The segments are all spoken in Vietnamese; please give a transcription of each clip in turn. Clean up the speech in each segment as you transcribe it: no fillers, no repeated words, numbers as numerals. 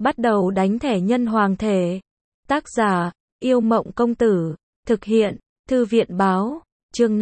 Bắt đầu đánh thẻ nhân hoàng thể. Tác giả, Yêu Mộng Công Tử. Thực hiện, Thư viện Báo. Chương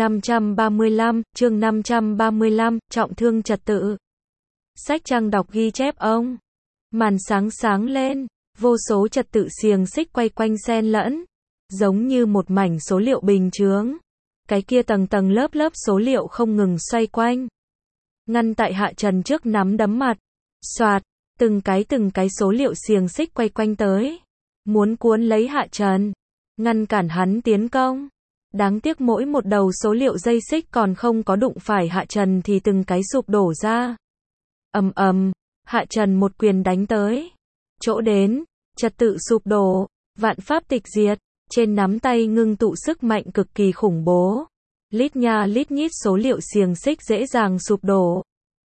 535, trọng thương trật tự. Sách trang đọc ghi chép ông. Màn sáng sáng lên, vô số trật tự xiềng xích quay quanh xen lẫn, giống như một mảnh số liệu bình chướng. Cái kia tầng tầng lớp lớp số liệu không ngừng xoay quanh. Ngăn tại Hạ Trần trước nắm đấm mặt. Soạt, từng cái số liệu xiềng xích quay quanh tới. Muốn cuốn lấy Hạ Trần. Ngăn cản hắn tiến công. Đáng tiếc mỗi một đầu số liệu dây xích còn không có đụng phải Hạ Trần thì từng cái sụp đổ ra. Ầm ầm, Hạ Trần một quyền đánh tới. Chỗ đến, trật tự sụp đổ, vạn pháp tịch diệt, trên nắm tay ngưng tụ sức mạnh cực kỳ khủng bố. Lít nha lít nhít số liệu xiềng xích dễ dàng sụp đổ.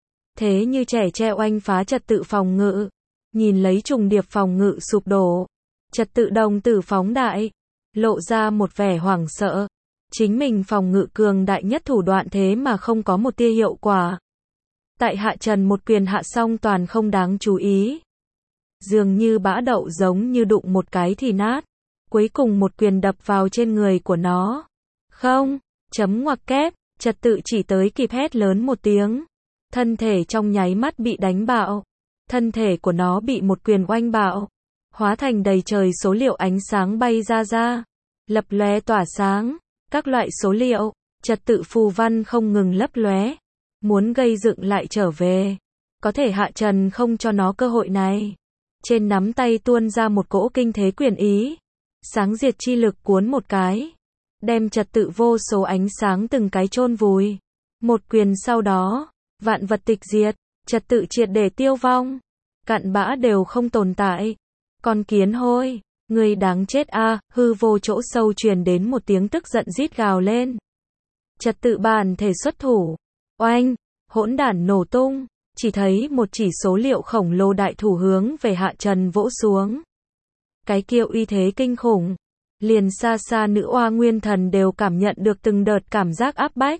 Thế như trẻ tre oanh phá trật tự phòng ngự. Nhìn lấy trùng điệp phòng ngự sụp đổ. Trật tự đồng tử phóng đại. Lộ ra một vẻ hoảng sợ. Chính mình phòng ngự cường đại nhất thủ đoạn thế mà không có một tia hiệu quả. Tại Hạ Trần một quyền hạ xong toàn không đáng chú ý. Dường như bã đậu giống như đụng một cái thì nát. Cuối cùng một quyền đập vào trên người của nó. Không, chấm ngoặc kép, trật tự chỉ tới kịp hét lớn một tiếng. Thân thể trong nháy mắt bị đánh bạo. Thân thể của nó bị một quyền oanh bạo. Hóa thành đầy trời số liệu ánh sáng bay ra. Lập lóe tỏa sáng. Các loại số liệu, trật tự phù văn không ngừng lấp lóe. Muốn gây dựng lại trở về. Có thể Hạ Trần không cho nó cơ hội này. Trên nắm tay tuôn ra một cỗ kinh thế quyền ý. Sáng diệt chi lực cuốn một cái. Đem trật tự vô số ánh sáng từng cái chôn vùi. Một quyền sau đó, vạn vật tịch diệt, trật tự triệt để tiêu vong. Cặn bã đều không tồn tại. Con kiến hôi, người đáng chết a, hư vô chỗ sâu truyền đến một tiếng tức giận rít gào lên. Trật tự bản thể xuất thủ. Oanh, hỗn đản nổ tung, chỉ thấy một chỉ số liệu khổng lồ đại thủ hướng về Hạ Trần vỗ xuống. Cái kia uy thế kinh khủng, liền xa xa nữ oa nguyên thần đều cảm nhận được từng đợt cảm giác áp bách.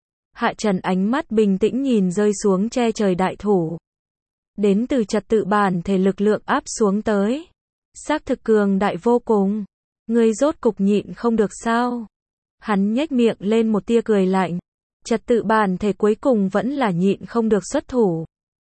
Hạ Trần ánh mắt bình tĩnh nhìn rơi xuống che trời đại thủ. Đến từ trật tự bản thể lực lượng áp xuống tới. Xác thực cường đại vô cùng. Ngươi rốt cục nhịn không được sao? Hắn nhếch miệng lên một tia cười lạnh. Trật tự bản thể cuối cùng vẫn là nhịn không được xuất thủ.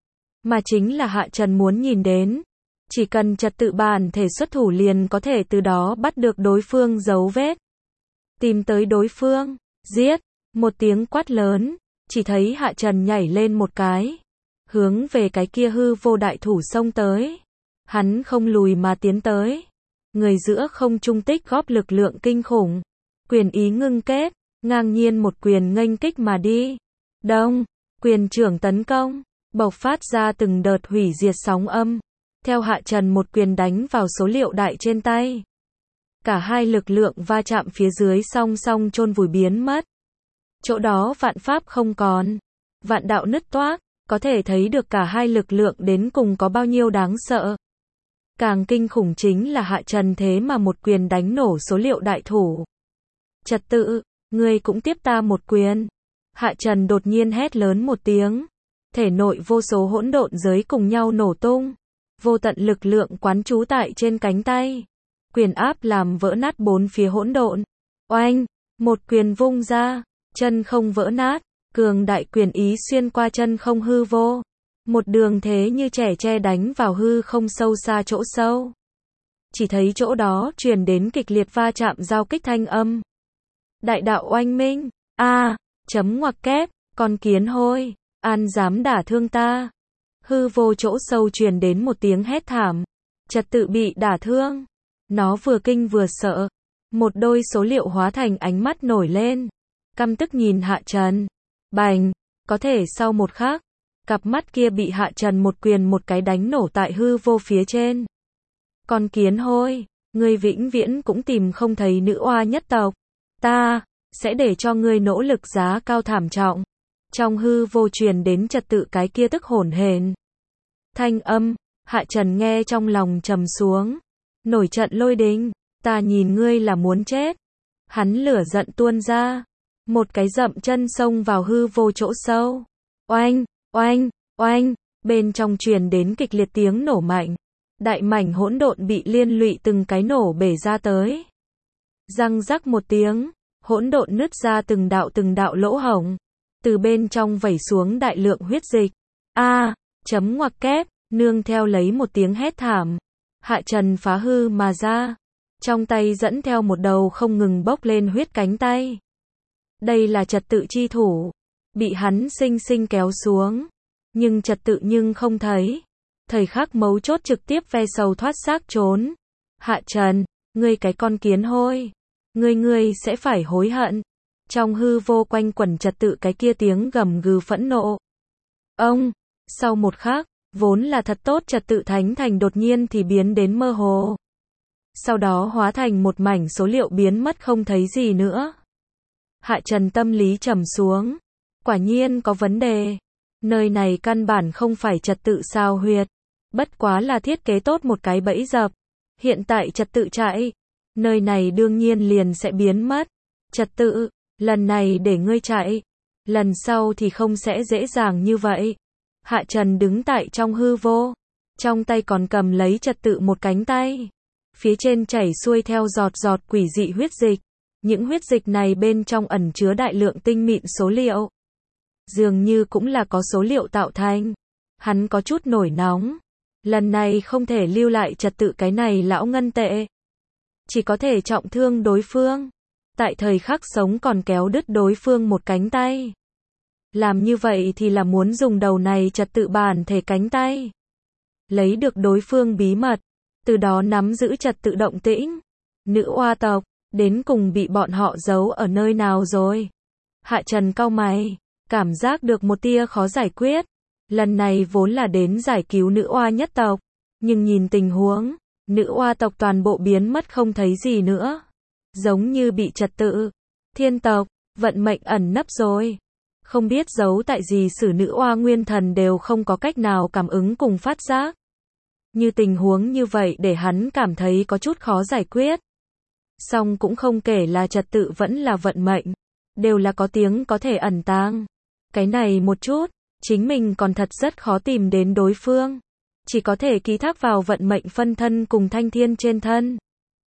Mà chính là Hạ Trần muốn nhìn đến. Chỉ cần trật tự bản thể xuất thủ liền có thể từ đó bắt được đối phương dấu vết. Tìm tới đối phương, giết, một tiếng quát lớn, chỉ thấy Hạ Trần nhảy lên một cái. Hướng về cái kia hư vô đại thủ xông tới. Hắn không lùi mà tiến tới. Người giữa không trung tích góp lực lượng kinh khủng. Quyền ý ngưng kết, ngang nhiên một quyền nghênh kích mà đi. Đông, quyền trưởng tấn công, bộc phát ra từng đợt hủy diệt sóng âm. Theo Hạ Trần một quyền đánh vào số liệu đại trên tay. Cả hai lực lượng va chạm phía dưới song song chôn vùi biến mất. Chỗ đó vạn pháp không còn. Vạn đạo nứt toác, có thể thấy được cả hai lực lượng đến cùng có bao nhiêu đáng sợ. Càng kinh khủng chính là Hạ Trần thế mà một quyền đánh nổ số liệu đại thủ. Trật tự, ngươi cũng tiếp ta một quyền. Hạ Trần đột nhiên hét lớn một tiếng. Thể nội vô số hỗn độn giới cùng nhau nổ tung. Vô tận lực lượng quán trú tại trên cánh tay. Quyền áp làm vỡ nát bốn phía hỗn độn. Oanh, một quyền vung ra, chân không vỡ nát, cường đại quyền ý xuyên qua chân không hư vô. Một đường thế như trẻ tre đánh vào hư không sâu xa chỗ sâu. Chỉ thấy chỗ đó truyền đến kịch liệt va chạm giao kích thanh âm. Đại đạo oanh minh, chấm ngoặc kép, con kiến hôi, an dám đả thương ta. Hư vô chỗ sâu truyền đến một tiếng hét thảm. Trật tự bị đả thương. Nó vừa kinh vừa sợ. Một đôi số liệu hóa thành ánh mắt nổi lên. Căm tức nhìn Hạ Trần. Bành, có thể sau một khắc. Cặp mắt kia bị Hạ Trần một quyền một cái đánh nổ tại hư vô phía trên. Con kiến hôi, ngươi vĩnh viễn cũng tìm không thấy nữ oa nhất tộc. Ta sẽ để cho ngươi nỗ lực giá cao thảm trọng. Trong hư vô truyền đến trật tự cái kia tức hổn hển. Thanh âm, Hạ Trần nghe trong lòng trầm xuống. Nổi trận lôi đình, ta nhìn ngươi là muốn chết. Hắn lửa giận tuôn ra. Một cái dậm chân xông vào hư vô chỗ sâu. Oanh, oanh, oanh, bên trong truyền đến kịch liệt tiếng nổ mạnh. đại mảnh hỗn độn bị liên lụy từng cái nổ bể ra tới. Răng rắc một tiếng, hỗn độn nứt ra từng đạo lỗ hổng, từ bên trong vẩy xuống đại lượng huyết dịch. Chấm ngoặc kép, nương theo lấy một tiếng hét thảm. Hạ Trần phá hư mà ra, trong tay dẫn theo một đầu không ngừng bốc lên huyết cánh tay. Đây là trật tự chi thủ, bị hắn sinh sinh kéo xuống, nhưng trật tự nhưng không thấy. Thời khắc mấu chốt trực tiếp ve sầu thoát xác trốn. Hạ Trần, ngươi cái con kiến hôi, ngươi sẽ phải hối hận. Trong hư vô quanh quẩn trật tự cái kia tiếng gầm gừ phẫn nộ. Sau một khắc, vốn là thật tốt trật tự thánh thành đột nhiên thì biến đến mơ hồ. Sau đó hóa thành một mảnh số liệu biến mất không thấy gì nữa. Hạ Trần tâm lý trầm xuống. Quả nhiên có vấn đề. Nơi này căn bản không phải trật tự sao huyệt. Bất quá là thiết kế tốt một cái bẫy dập. Hiện tại trật tự chạy. Nơi này đương nhiên liền sẽ biến mất. Trật tự, lần này để ngươi chạy. Lần sau thì không sẽ dễ dàng như vậy. Hạ Trần đứng tại trong hư vô. Trong tay còn cầm lấy trật tự một cánh tay. Phía trên chảy xuôi theo giọt giọt quỷ dị huyết dịch. Những huyết dịch này bên trong ẩn chứa đại lượng tinh mịn số liệu. Dường như cũng là có số liệu tạo thành. Hắn có chút nổi nóng. Lần này không thể lưu lại trật tự cái này lão ngân tệ. Chỉ có thể trọng thương đối phương. Tại thời khắc sống còn kéo đứt đối phương một cánh tay. Làm như vậy thì là muốn dùng đầu này trật tự bản thể cánh tay. Lấy được đối phương bí mật. Từ đó nắm giữ trật tự động tĩnh. Nữ oa tộc, đến cùng bị bọn họ giấu ở nơi nào rồi? Hạ Trần cau mày, cảm giác được một tia khó giải quyết. Lần này vốn là đến giải cứu nữ oa nhất tộc. Nhưng nhìn tình huống, nữ oa tộc toàn bộ biến mất không thấy gì nữa. Giống như bị trật tự, thiên tộc, vận mệnh ẩn nấp rồi. Không biết giấu tại gì sử nữ oa nguyên thần đều không có cách nào cảm ứng cùng phát giác. Như tình huống như vậy để hắn cảm thấy có chút khó giải quyết. Song cũng không kể là trật tự vẫn là vận mệnh. Đều là có tiếng có thể ẩn tàng. Cái này một chút, chính mình còn thật rất khó tìm đến đối phương. Chỉ có thể ký thác vào vận mệnh phân thân cùng thanh thiên trên thân.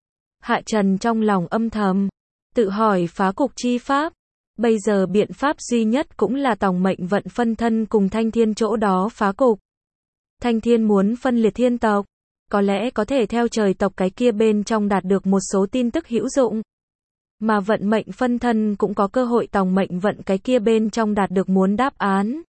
Hạ Trần trong lòng âm thầm. Tự hỏi phá cục chi pháp. Bây giờ biện pháp duy nhất cũng là tòng mệnh vận phân thân cùng thanh thiên chỗ đó phá cục. Thanh thiên muốn phân liệt thiên tộc. Có lẽ có thể theo trời tộc cái kia bên trong đạt được một số tin tức hữu dụng. Mà vận mệnh phân thân cũng có cơ hội tòng mệnh vận cái kia bên trong đạt được muốn đáp án.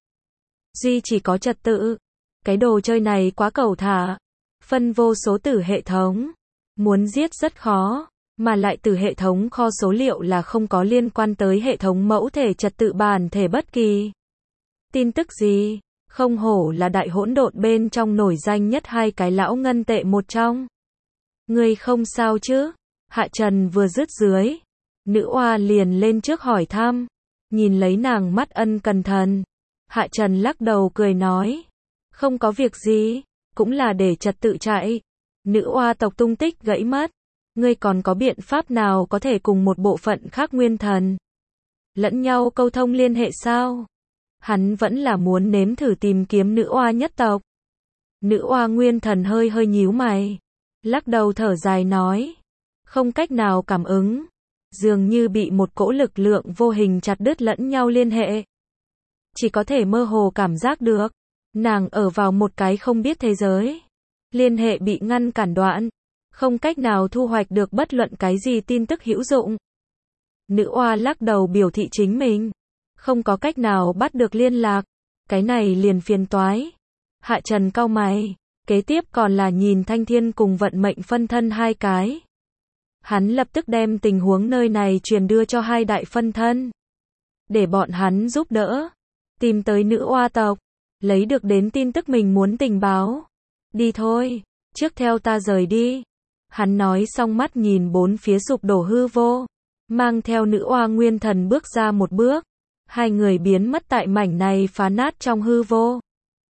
Duy chỉ có trật tự. Cái đồ chơi này quá cẩu thả. Phân vô số tử hệ thống. Muốn giết rất khó. Mà lại từ hệ thống kho số liệu là không có liên quan tới hệ thống mẫu thể trật tự bản thể bất kỳ tin tức gì. Không hổ là đại hỗn độn bên trong nổi danh nhất hai cái lão ngân tệ một trong. Ngươi không sao chứ? Hạ Trần vừa dứt dưới. Nữ oa liền lên trước hỏi thăm. Nhìn lấy nàng mắt ân cần thần. Hạ Trần lắc đầu cười nói. Không có việc gì. Cũng là để trật tự chạy. Nữ oa tộc tung tích gãy mất. Ngươi còn có biện pháp nào có thể cùng một bộ phận khác nguyên thần lẫn nhau câu thông liên hệ sao? Hắn vẫn là muốn nếm thử tìm kiếm nữ oa nhất tộc. Nữ oa nguyên thần hơi nhíu mày. Lắc đầu thở dài nói. Không cách nào cảm ứng. Dường như bị một cỗ lực lượng vô hình chặt đứt lẫn nhau liên hệ. Chỉ có thể mơ hồ cảm giác được. Nàng ở vào một cái không biết thế giới. Liên hệ bị ngăn cản đoạn. Không cách nào thu hoạch được bất luận cái gì tin tức hữu dụng. Nữ oa lắc đầu biểu thị chính mình. Không có cách nào bắt được liên lạc. Cái này liền phiền toái. Hạ Trần cau mày. Kế tiếp còn là nhìn thanh thiên cùng vận mệnh phân thân hai cái. Hắn lập tức đem tình huống nơi này truyền đưa cho hai đại phân thân. Để bọn hắn giúp đỡ. Tìm tới nữ oa tộc. Lấy được đến tin tức mình muốn tình báo. Đi thôi. Trước theo ta rời đi. Hắn nói xong mắt nhìn bốn phía sụp đổ hư vô. Mang theo nữ oa nguyên thần bước ra một bước. Hai người biến mất tại mảnh này phá nát trong hư vô.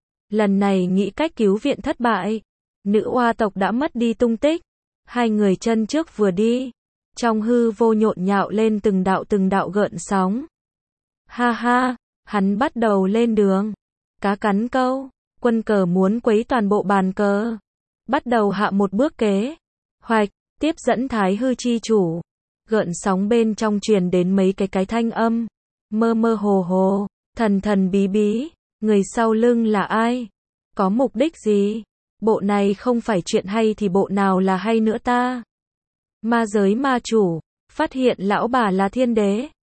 Lần này nghĩ cách cứu viện thất bại. Nữ oa tộc đã mất đi tung tích. Hai người chân trước vừa đi. Trong hư vô nhộn nhạo lên từng đạo gợn sóng. Ha ha, hắn bắt đầu lên đường. Cá cắn câu. Quân cờ muốn quấy toàn bộ bàn cờ. Bắt đầu hạ một bước kế hoạch, tiếp dẫn Thái hư chi chủ. Gợn sóng bên trong truyền đến mấy cái thanh âm. Mơ mơ hồ hồ, thần thần bí bí. Người sau lưng là ai? Có mục đích gì? Bộ này không phải chuyện hay thì bộ nào là hay nữa ta? Ma giới ma chủ, phát hiện lão bà là thiên đế.